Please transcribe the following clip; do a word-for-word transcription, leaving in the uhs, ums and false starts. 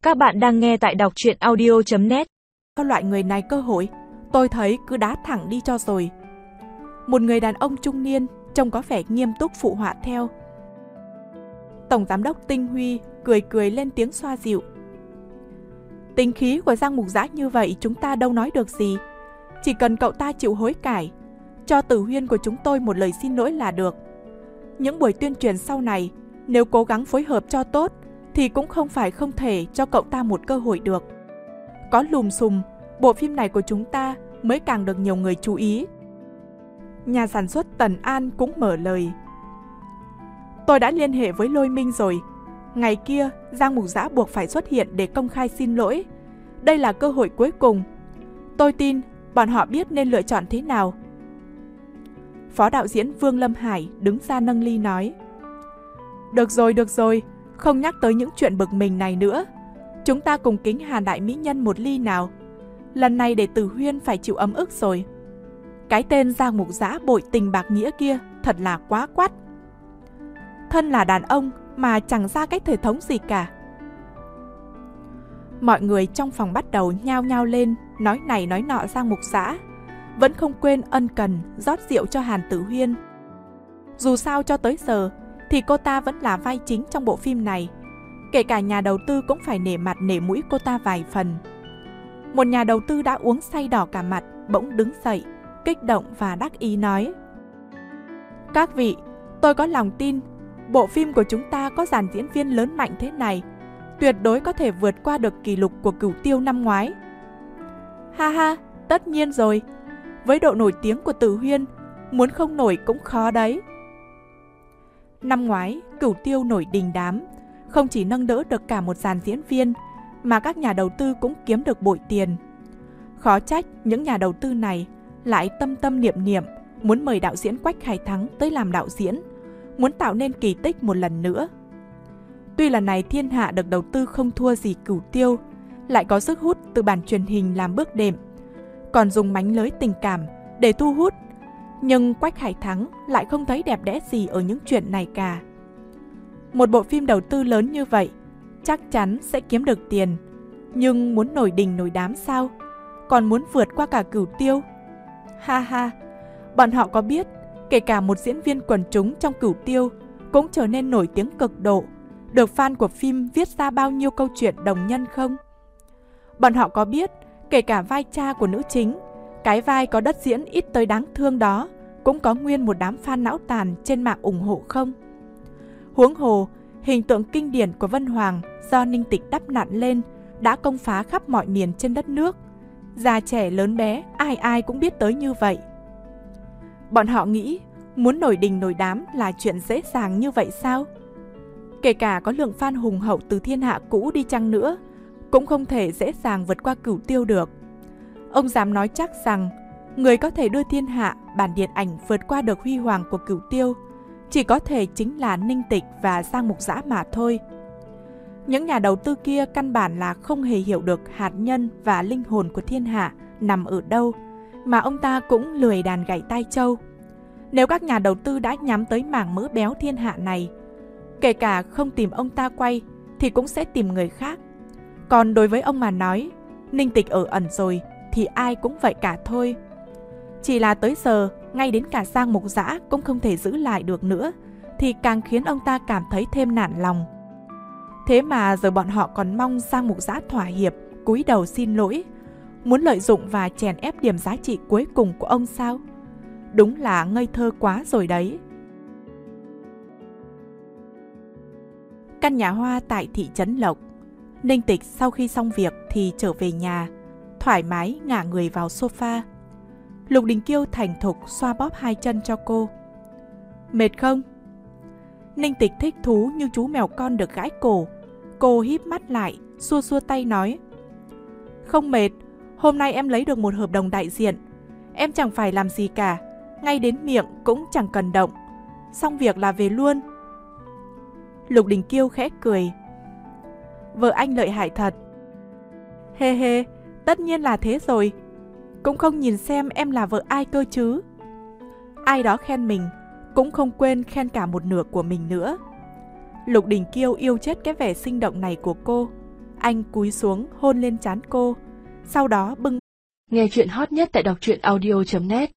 Các bạn đang nghe tại đọc truyện audio chấm net. Có loại người này cơ hội, tôi thấy cứ đá thẳng đi cho rồi. Một người đàn ông trung niên, trông có vẻ nghiêm túc phụ họa theo. Tổng giám đốc Tinh Huy cười cười lên tiếng xoa dịu. Tính khí của Giang Mục Giã như vậy chúng ta đâu nói được gì. Chỉ cần cậu ta chịu hối cải, cho Tử Huyên của chúng tôi một lời xin lỗi là được. Những buổi tuyên truyền sau này, nếu cố gắng phối hợp cho tốt, thì cũng không phải không thể cho cậu ta một cơ hội được. Có lùm xùm, bộ phim này của chúng ta mới càng được nhiều người chú ý. Nhà sản xuất Tần An cũng mở lời. Tôi đã liên hệ với Lôi Minh rồi. Ngày kia, Giang Mục Giã buộc phải xuất hiện để công khai xin lỗi. Đây là cơ hội cuối cùng. Tôi tin bọn họ biết nên lựa chọn thế nào. Phó đạo diễn Vương Lâm Hải đứng ra nâng ly nói. Được rồi, được rồi, không nhắc tới những chuyện bực mình này nữa. Chúng ta cùng kính Hàn đại mỹ nhân một ly nào. Lần này để Tử Huyên phải chịu ấm ức rồi. Cái tên Giang Mục Giã bội tình bạc nghĩa kia thật là quá quắt. Thân là đàn ông mà chẳng ra cách thể thống gì cả. Mọi người trong phòng bắt đầu nhao nhao lên, nói này nói nọ Giang Mục Giã, vẫn không quên ân cần rót rượu cho Hàn Tử Huyên. Dù sao cho tới giờ thì cô ta vẫn là vai chính trong bộ phim này. Kể cả nhà đầu tư cũng phải nể mặt nể mũi cô ta vài phần. Một nhà đầu tư đã uống say đỏ cả mặt bỗng đứng dậy, kích động và đắc ý nói. Các vị, tôi có lòng tin bộ phim của chúng ta có dàn diễn viên lớn mạnh thế này, tuyệt đối có thể vượt qua được kỷ lục của Cửu Tiêu năm ngoái. Ha ha, tất nhiên rồi. Với độ nổi tiếng của Tử Huyên, muốn không nổi cũng khó đấy. Năm ngoái, Cửu Tiêu nổi đình đám, không chỉ nâng đỡ được cả một dàn diễn viên, mà các nhà đầu tư cũng kiếm được bội tiền. Khó trách những nhà đầu tư này lại tâm tâm niệm niệm muốn mời đạo diễn Quách Hải Thắng tới làm đạo diễn, muốn tạo nên kỳ tích một lần nữa. Tuy lần này Thiên Hạ được đầu tư không thua gì Cửu Tiêu, lại có sức hút từ bản truyền hình làm bước đệm, còn dùng mánh lới tình cảm để thu hút, nhưng Quách Hải Thắng lại không thấy đẹp đẽ gì ở những chuyện này cả. Một bộ phim đầu tư lớn như vậy chắc chắn sẽ kiếm được tiền, nhưng muốn nổi đình nổi đám sao? Còn muốn vượt qua cả Cửu Tiêu? Ha ha, bọn họ có biết kể cả một diễn viên quần chúng trong Cửu Tiêu cũng trở nên nổi tiếng cực độ, được fan của phim viết ra bao nhiêu câu chuyện đồng nhân không? Bọn họ có biết kể cả vai cha của nữ chính, cái vai có đất diễn ít tới đáng thương đó, cũng có nguyên một đám fan não tàn trên mạng ủng hộ không? Huống hồ, hình tượng kinh điển của Vân Hoàng do Ninh Tịch đắp nặn lên đã công phá khắp mọi miền trên đất nước. Già trẻ lớn bé, ai ai cũng biết tới như vậy. Bọn họ nghĩ muốn nổi đình nổi đám là chuyện dễ dàng như vậy sao? Kể cả có lượng fan hùng hậu từ Thiên Hạ cũ đi chăng nữa, cũng không thể dễ dàng vượt qua Cửu Tiêu được. Ông dám nói chắc rằng người có thể đưa Thiên Hạ bản điện ảnh vượt qua được huy hoàng của Cửu Tiêu chỉ có thể chính là Ninh Tịch và Giang Mục Giã mà thôi. Những nhà đầu tư kia căn bản là không hề hiểu được hạt nhân và linh hồn của Thiên Hạ nằm ở đâu, mà ông ta cũng lười đàn gảy tai trâu. Nếu các nhà đầu tư đã nhắm tới mảng mỡ béo Thiên Hạ này, kể cả không tìm ông ta quay thì cũng sẽ tìm người khác. Còn đối với ông mà nói, Ninh Tịch ở ẩn rồi thì ai cũng vậy cả thôi. Chỉ là tới giờ, ngay đến cả Giang Mục Giã cũng không thể giữ lại được nữa, thì càng khiến ông ta cảm thấy thêm nản lòng. Thế mà giờ bọn họ còn mong Giang Mục Giã thỏa hiệp, cúi đầu xin lỗi, muốn lợi dụng và chèn ép điểm giá trị cuối cùng của ông sao? Đúng là ngây thơ quá rồi đấy. Căn nhà hoa tại thị trấn Lộc. Ninh Tịch sau khi xong việc thì trở về nhà, thoải mái ngả người vào sofa. Lục Đình Kiêu thành thục xoa bóp hai chân cho cô. Mệt không? Ninh Tịch thích thú như chú mèo con được gãi cổ. Cô híp mắt lại, xua xua tay nói. Không mệt, hôm nay em lấy được một hợp đồng đại diện. Em chẳng phải làm gì cả, ngay đến miệng cũng chẳng cần động. Xong việc là về luôn. Lục Đình Kiêu khẽ cười. Vợ anh lợi hại thật. Hê hê, tất nhiên là thế rồi. Cũng không nhìn xem em là vợ ai cơ chứ. Ai đó khen mình, cũng không quên khen cả một nửa của mình nữa. Lục Đình Kiêu yêu chết cái vẻ sinh động này của cô. Anh cúi xuống hôn lên trán cô, sau đó bưng. Nghe chuyện hot nhất tại đọc truyện audio chấm net.